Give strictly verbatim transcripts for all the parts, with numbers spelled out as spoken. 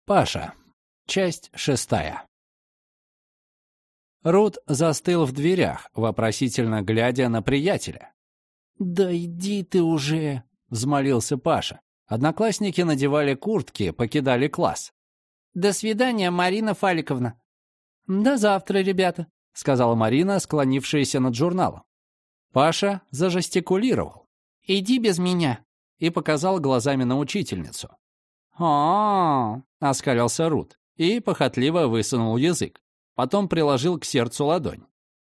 Паша. Часть шестая. Рут застыл в дверях, вопросительно глядя на приятеля. «Да иди ты уже!» — взмолился Паша. Одноклассники надевали куртки, покидали класс. «До свидания, Марина Фаликовна». «До завтра, ребята», — сказала Марина, склонившаяся над журналом. Паша зажестикулировал. «Иди без меня», и показал глазами на учительницу. «О-о-о!» — оскалился Рут и похотливо высунул язык. Потом приложил к сердцу ладонь.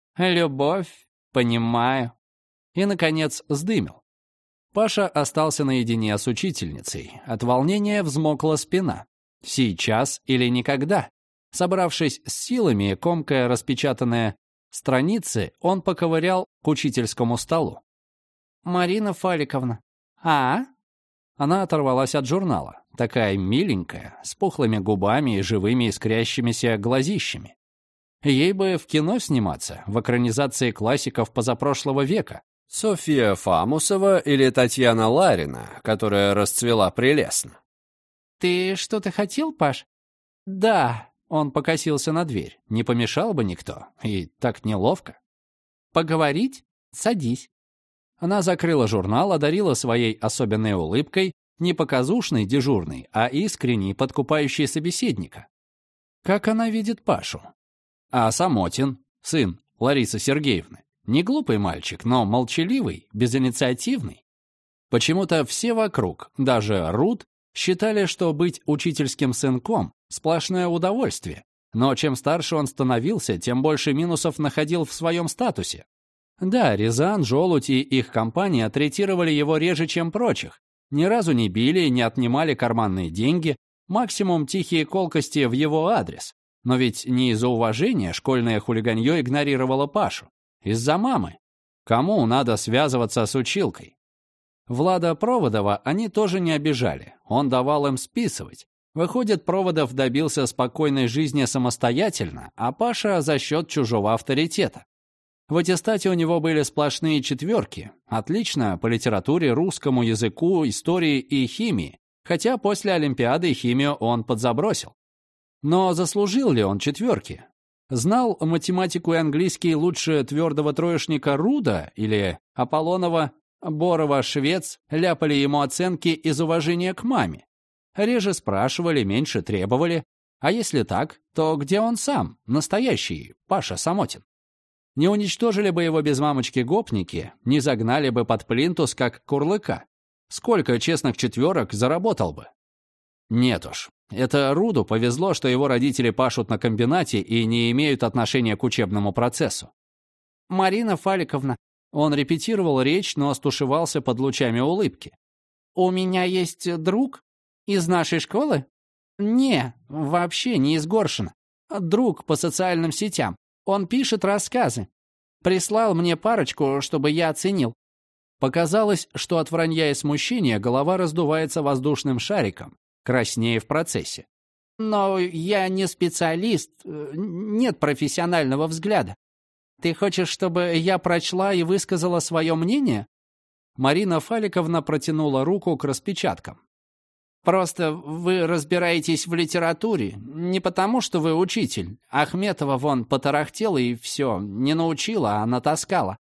«Любовь, понимаю». И, наконец, сдымил. Паша остался наедине с учительницей. От волнения взмокла спина. Сейчас или никогда. Собравшись с силами, комкая распечатанные страницы, он поковырял к учительскому столу. «Марина Фаликовна». «А?» Она оторвалась от журнала. Такая миленькая, с пухлыми губами и живыми искрящимися глазищами. Ей бы в кино сниматься, в экранизации классиков позапрошлого века. Софья Фамусова или Татьяна Ларина, которая расцвела прелестно. «Ты что-то хотел, Паш?» «Да», — он покосился на дверь. Не помешал бы никто, и так неловко. «Поговорить? Садись». Она закрыла журнал, одарила своей особенной улыбкой, не показушной, дежурной, а искренней, подкупающей собеседника. Как она видит Пашу? А Самотин, сын Ларисы Сергеевны, не глупый мальчик, но молчаливый, безинициативный. Почему-то все вокруг, даже Рут, считали, что быть учительским сынком – сплошное удовольствие. Но чем старше он становился, тем больше минусов находил в своем статусе. Да, Рязан, Желудь и их компания третировали его реже, чем прочих. Ни разу не били, не отнимали карманные деньги, максимум тихие колкости в его адрес. Но ведь не из-за уважения школьное хулиганье игнорировало Пашу. Из-за мамы. Кому надо связываться с училкой? Влада Проводова они тоже не обижали. Он давал им списывать. Выходит, Проводов добился спокойной жизни самостоятельно, а Паша за счет чужого авторитета. В аттестате у него были сплошные четверки. Отлично по литературе, русскому языку, истории и химии. Хотя после Олимпиады химию он подзабросил. Но заслужил ли он четверки? Знал математику и английский лучше твердого троечника Руда или Аполлонова, Борова, Швец ляпали ему оценки из уважения к маме? Реже спрашивали, меньше требовали. А если так, то где он сам, настоящий Паша Самотин? Не уничтожили бы его без мамочки гопники, не загнали бы под плинтус, как Курлыка. Сколько честных четверок заработал бы? Нет уж. Это Руду повезло, что его родители пашут на комбинате и не имеют отношения к учебному процессу. «Марина Фаликовна». Он репетировал речь, но стушевался под лучами улыбки. «У меня есть друг из нашей школы?» «Не, вообще не из Горшина. Друг по социальным сетям. Он пишет рассказы. Прислал мне парочку, чтобы я оценил». Показалось, что от вранья и смущения голова раздувается воздушным шариком, краснее в процессе. «Но я не специалист, нет профессионального взгляда. Ты хочешь, чтобы я прочла и высказала свое мнение?» Марина Фаликовна протянула руку к распечаткам. «Просто вы разбираетесь в литературе, не потому что вы учитель. Ахметова вон потарахтела и все, не научила, а натаскала».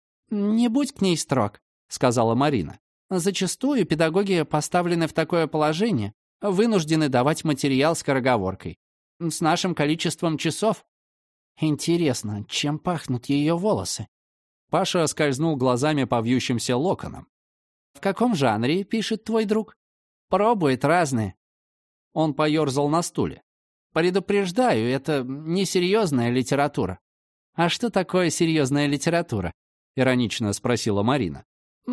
«Не будь к ней строг», — сказала Марина. «Зачастую педагоги поставлены в такое положение, вынуждены давать материал скороговоркой. С нашим количеством часов. Интересно, чем пахнут ее волосы?» Паша скользнул глазами по вьющимся локонам. «В каком жанре пишет твой друг?» «Пробует разные». Он поерзал на стуле. «Предупреждаю, это несерьезная литература». «А что такое серьезная литература?» — иронично спросила Марина.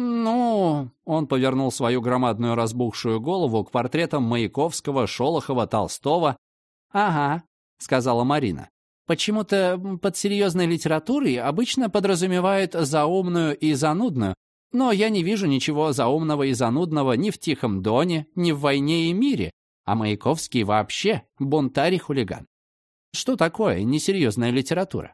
«Ну...» — он повернул свою громадную разбухшую голову к портретам Маяковского, Шолохова, Толстого. «Ага», — сказала Марина. «Почему-то под серьезной литературой обычно подразумевают заумную и занудную, но я не вижу ничего заумного и занудного ни в «Тихом доне», ни в «Войне и мире», а Маяковский вообще бунтарь и хулиган. Что такое несерьезная литература?»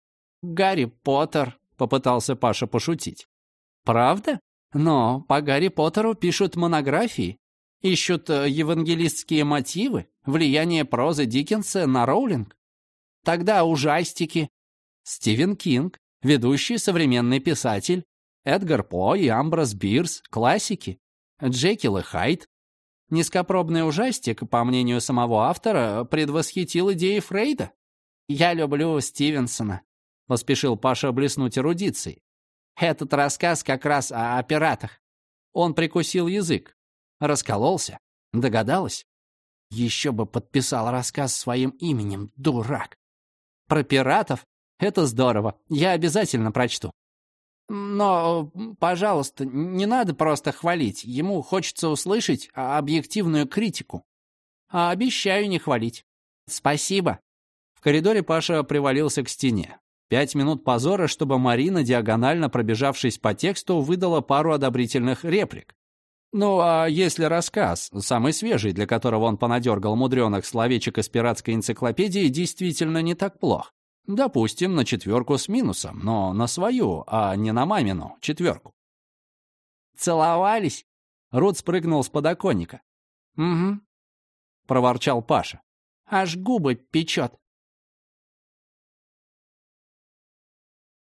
«Гарри Поттер», — попытался Паша пошутить. «Правда? Но по Гарри Поттеру пишут монографии. Ищут э, евангелистские мотивы, влияние прозы Диккенса на Роулинг? Тогда ужастики. Стивен Кинг, ведущий современный писатель, Эдгар По и Амброс Бирс, классики, Джекил и Хайд. Низкопробный ужастик, по мнению самого автора, предвосхитил идеи Фрейда. «Я люблю Стивенсона», — поспешил Паша блеснуть эрудицией. «Этот рассказ как раз о, о пиратах». Он прикусил язык, раскололся, догадалась. Еще бы подписал рассказ своим именем, дурак. Про пиратов? Это здорово, я обязательно прочту. Но, пожалуйста, не надо просто хвалить. Ему хочется услышать объективную критику. А обещаю не хвалить. Спасибо. В коридоре Паша привалился к стене. Пять минут позора, чтобы Марина, диагонально пробежавшись по тексту, выдала пару одобрительных реплик. Ну, а если рассказ, самый свежий, для которого он понадергал мудреных словечек из пиратской энциклопедии, действительно не так плох? Допустим, на четверку с минусом, но на свою, а не на мамину четверку. «Целовались?» Рут спрыгнул с подоконника. «Угу», — проворчал Паша. «Аж губы печет».